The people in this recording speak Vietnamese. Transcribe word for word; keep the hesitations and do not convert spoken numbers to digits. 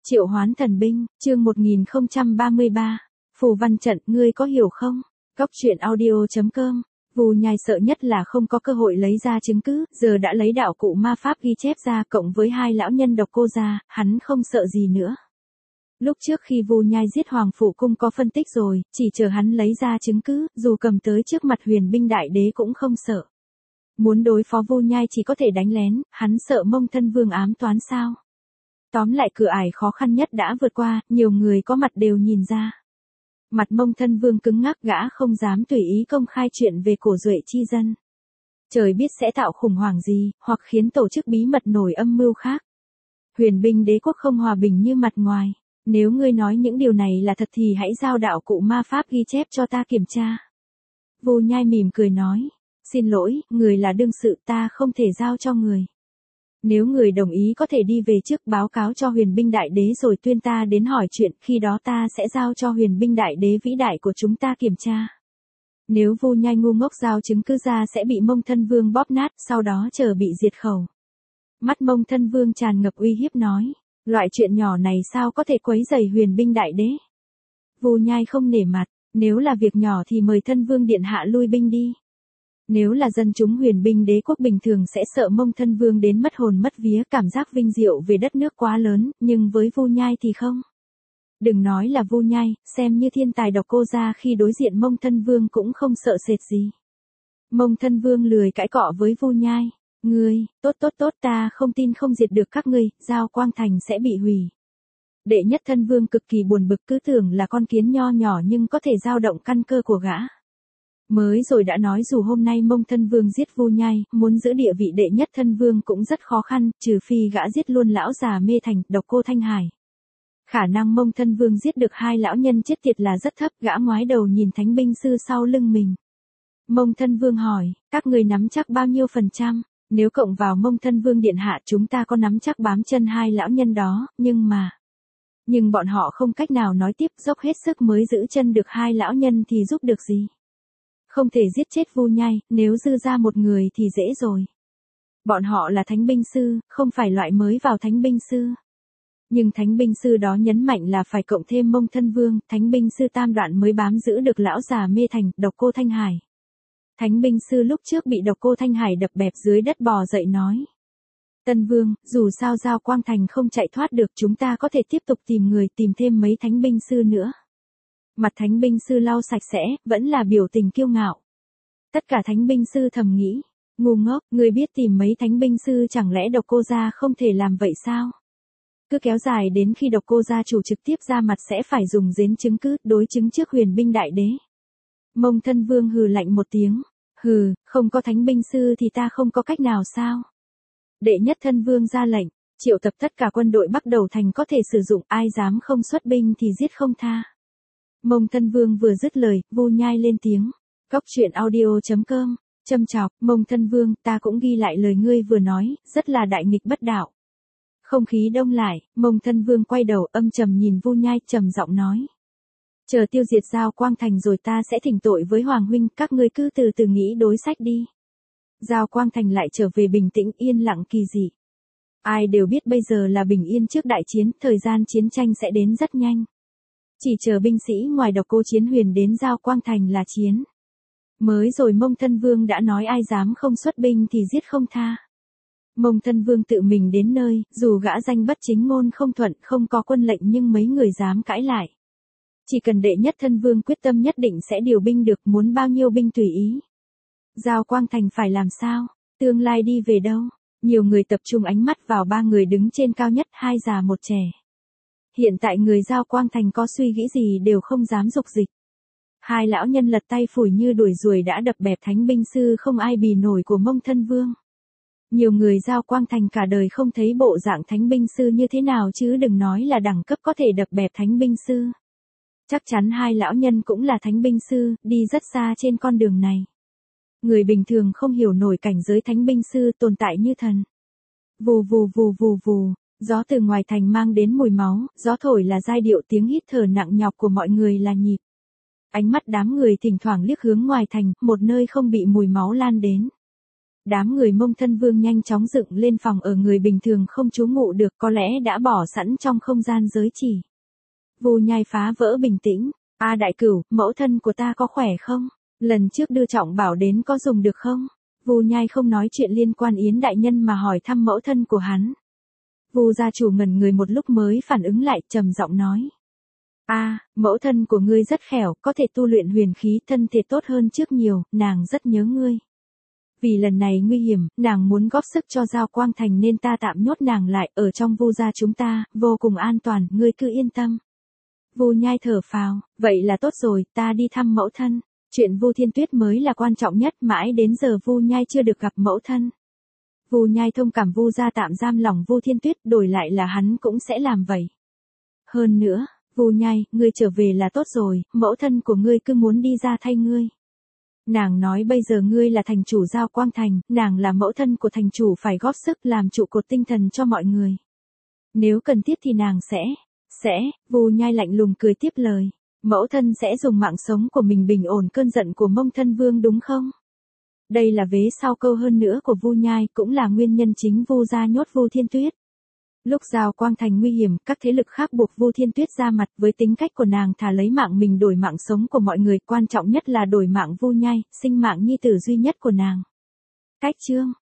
Triệu hoán thần binh, chương một nghìn không trăm ba mươi ba. Phù văn trận, ngươi có hiểu không? Góc truyện audio chấm com. Vù Nhai sợ nhất là không có cơ hội lấy ra chứng cứ, giờ đã lấy đạo cụ ma pháp ghi chép ra cộng với hai lão nhân độc cô ra, hắn không sợ gì nữa. Lúc trước khi Vù Nhai giết Hoàng Phủ Cung có phân tích rồi, chỉ chờ hắn lấy ra chứng cứ, dù cầm tới trước mặt Huyền Binh Đại Đế cũng không sợ. Muốn đối phó Vù Nhai chỉ có thể đánh lén, hắn sợ Mông Thân Vương ám toán sao? Tóm lại cửa ải khó khăn nhất đã vượt qua, nhiều người có mặt đều nhìn ra. Mặt Mông Thân Vương cứng ngắc, gã không dám tùy ý công khai chuyện về Cổ Duệ chi dân. Trời biết sẽ tạo khủng hoảng gì, hoặc khiến tổ chức bí mật nổi âm mưu khác. Huyền Binh Đế quốc không hòa bình như mặt ngoài. Nếu ngươi nói những điều này là thật thì hãy giao đạo cụ ma pháp ghi chép cho ta kiểm tra. Vù Nhai mỉm cười nói. Xin lỗi, người là đương sự, ta không thể giao cho người. Nếu người đồng ý có thể đi về trước báo cáo cho Huyền Binh Đại Đế rồi tuyên ta đến hỏi chuyện, khi đó ta sẽ giao cho Huyền Binh Đại Đế vĩ đại của chúng ta kiểm tra. Nếu Vù Nhai ngu ngốc giao chứng cứ ra sẽ bị Mông Thân Vương bóp nát, sau đó chờ bị diệt khẩu. Mắt Mông Thân Vương tràn ngập uy hiếp nói, loại chuyện nhỏ này sao có thể quấy rầy Huyền Binh Đại Đế. Vù Nhai không nể mặt, nếu là việc nhỏ thì mời Thân Vương điện hạ lui binh đi. Nếu là dân chúng Huyền Binh Đế quốc bình thường sẽ sợ Mông Thân Vương đến mất hồn mất vía, cảm giác vinh diệu về đất nước quá lớn, nhưng với Vù Nhai thì không. Đừng nói là Vù Nhai, xem như thiên tài độc cô ra khi đối diện Mông Thân Vương cũng không sợ sệt gì. Mông Thân Vương lười cãi cọ với Vù Nhai, ngươi, tốt tốt tốt ta không tin không diệt được các ngươi, Giao Quang Thành sẽ bị hủy. Đệ Nhất Thân Vương cực kỳ buồn bực, cứ tưởng là con kiến nho nhỏ nhưng có thể dao động căn cơ của gã. Mới rồi đã nói dù hôm nay Mông Thân Vương giết Vù Nhai, muốn giữ địa vị Đệ Nhất Thân Vương cũng rất khó khăn, trừ phi gã giết luôn lão già Mê Thành, Độc Cô Thanh Hải. Khả năng Mông Thân Vương giết được hai lão nhân chết tiệt là rất thấp, gã ngoái đầu nhìn thánh binh sư sau lưng mình. Mông Thân Vương hỏi, các người nắm chắc bao nhiêu phần trăm? Nếu cộng vào Mông Thân Vương điện hạ chúng ta có nắm chắc bám chân hai lão nhân đó, nhưng mà... Nhưng bọn họ không cách nào nói tiếp, dốc hết sức mới giữ chân được hai lão nhân thì giúp được gì? Không thể giết chết Vù Nhai, nếu dư ra một người thì dễ rồi. Bọn họ là thánh binh sư, không phải loại mới vào thánh binh sư. Nhưng thánh binh sư đó nhấn mạnh là phải cộng thêm Mông Thân Vương, thánh binh sư tam đoạn mới bám giữ được lão già Mê Thành, Độc Cô Thanh Hải. Thánh binh sư lúc trước bị Độc Cô Thanh Hải đập bẹp dưới đất bò dậy nói. Tân Vương, dù sao Giao Quang Thành không chạy thoát được, chúng ta có thể tiếp tục tìm người, tìm thêm mấy thánh binh sư nữa. Mặt thánh binh sư lau sạch sẽ, vẫn là biểu tình kiêu ngạo. Tất cả thánh binh sư thầm nghĩ, ngu ngốc, người biết tìm mấy thánh binh sư chẳng lẽ Độc Cô gia không thể làm vậy sao? Cứ kéo dài đến khi Độc Cô gia chủ trực tiếp ra mặt sẽ phải dùng giến chứng cứ, đối chứng trước Huyền Binh Đại Đế. Mông Thân Vương hừ lạnh một tiếng, hừ, không có thánh binh sư thì ta không có cách nào sao? Đệ Nhất Thân Vương ra lệnh, triệu tập tất cả quân đội Bắc Đầu Thành có thể sử dụng, ai dám không xuất binh thì giết không tha. Mông Thân Vương vừa dứt lời, Vù Nhai lên tiếng. Góc truyện audio chấm com, châm chọc, Mông Thân Vương, ta cũng ghi lại lời ngươi vừa nói, rất là đại nghịch bất đạo. Không khí đông lại, Mông Thân Vương quay đầu âm trầm nhìn Vù Nhai, trầm giọng nói. Chờ tiêu diệt Giao Quang Thành rồi ta sẽ thỉnh tội với Hoàng huynh, các ngươi cứ từ từ nghĩ đối sách đi. Giao Quang Thành lại trở về bình tĩnh yên lặng kỳ dị. Ai đều biết bây giờ là bình yên trước đại chiến, thời gian chiến tranh sẽ đến rất nhanh. Chỉ chờ binh sĩ ngoài Độc Cô Chiến Huyền đến Giao Quang Thành là chiến. Mới rồi Mông Thân Vương đã nói ai dám không xuất binh thì giết không tha. Mông Thân Vương tự mình đến nơi, dù gã danh bất chính ngôn không thuận, không có quân lệnh nhưng mấy người dám cãi lại. Chỉ cần Đệ Nhất Thân Vương quyết tâm nhất định sẽ điều binh được, muốn bao nhiêu binh tùy ý. Giao Quang Thành phải làm sao? Tương lai đi về đâu? Nhiều người tập trung ánh mắt vào ba người đứng trên cao nhất, hai già một trẻ. Hiện tại người Giao Quang Thành có suy nghĩ gì đều không dám dục dịch. Hai lão nhân lật tay phủi như đuổi ruồi đã đập bẹp thánh binh sư không ai bì nổi của Mông Thân Vương. Nhiều người Giao Quang Thành cả đời không thấy bộ dạng thánh binh sư như thế nào chứ đừng nói là đẳng cấp có thể đập bẹp thánh binh sư. Chắc chắn hai lão nhân cũng là thánh binh sư, đi rất xa trên con đường này. Người bình thường không hiểu nổi cảnh giới thánh binh sư tồn tại như thần. Vù vù vù vù vù, gió từ ngoài thành mang đến mùi máu, gió thổi là giai điệu, tiếng hít thở nặng nhọc của mọi người là nhịp. Ánh mắt đám người thỉnh thoảng liếc hướng ngoài thành, một nơi không bị mùi máu lan đến. Đám người Mông Thân Vương nhanh chóng dựng lên phòng ở người bình thường không trú ngụ được, có lẽ đã bỏ sẵn trong không gian giới chỉ. Vu Nhai phá vỡ bình tĩnh, "A đại cửu, mẫu thân của ta có khỏe không? Lần trước đưa trọng bảo đến có dùng được không?" Vu Nhai không nói chuyện liên quan Yến đại nhân mà hỏi thăm mẫu thân của hắn. Vu gia chủ ngẩn người một lúc mới phản ứng lại, trầm giọng nói: "A, mẫu thân của ngươi rất khẻo, có thể tu luyện huyền khí, thân thể tốt hơn trước nhiều, nàng rất nhớ ngươi. Vì lần này nguy hiểm, nàng muốn góp sức cho Giao Quang Thành nên ta tạm nhốt nàng lại, ở trong Vu gia chúng ta, vô cùng an toàn, ngươi cứ yên tâm." Vu Nhai thở phào, "Vậy là tốt rồi, ta đi thăm mẫu thân. Chuyện Vu Thiên Tuyết mới là quan trọng nhất, mãi đến giờ Vu Nhai chưa được gặp mẫu thân." Vu Nhai thông cảm Vu gia tạm giam lòng Vu Thiên Tuyết, đổi lại là hắn cũng sẽ làm vậy. Hơn nữa, Vu Nhai, ngươi trở về là tốt rồi, mẫu thân của ngươi cứ muốn đi ra thay ngươi. Nàng nói bây giờ ngươi là thành chủ Giao Quang Thành, nàng là mẫu thân của thành chủ phải góp sức làm trụ cột tinh thần cho mọi người. Nếu cần thiết thì nàng sẽ, sẽ, Vu Nhai lạnh lùng cười tiếp lời. Mẫu thân sẽ dùng mạng sống của mình bình ổn cơn giận của Mông Thân Vương đúng không? Đây là vế sau câu hơn nữa của Vu Nhai, cũng là nguyên nhân chính Vu gia nhốt Vu Thiên Tuyết. Lúc Giao Quang Thành nguy hiểm, các thế lực khác buộc Vu Thiên Tuyết ra mặt, với tính cách của nàng thà lấy mạng mình đổi mạng sống của mọi người, quan trọng nhất là đổi mạng Vu Nhai, sinh mạng nhi tử duy nhất của nàng. Cách chương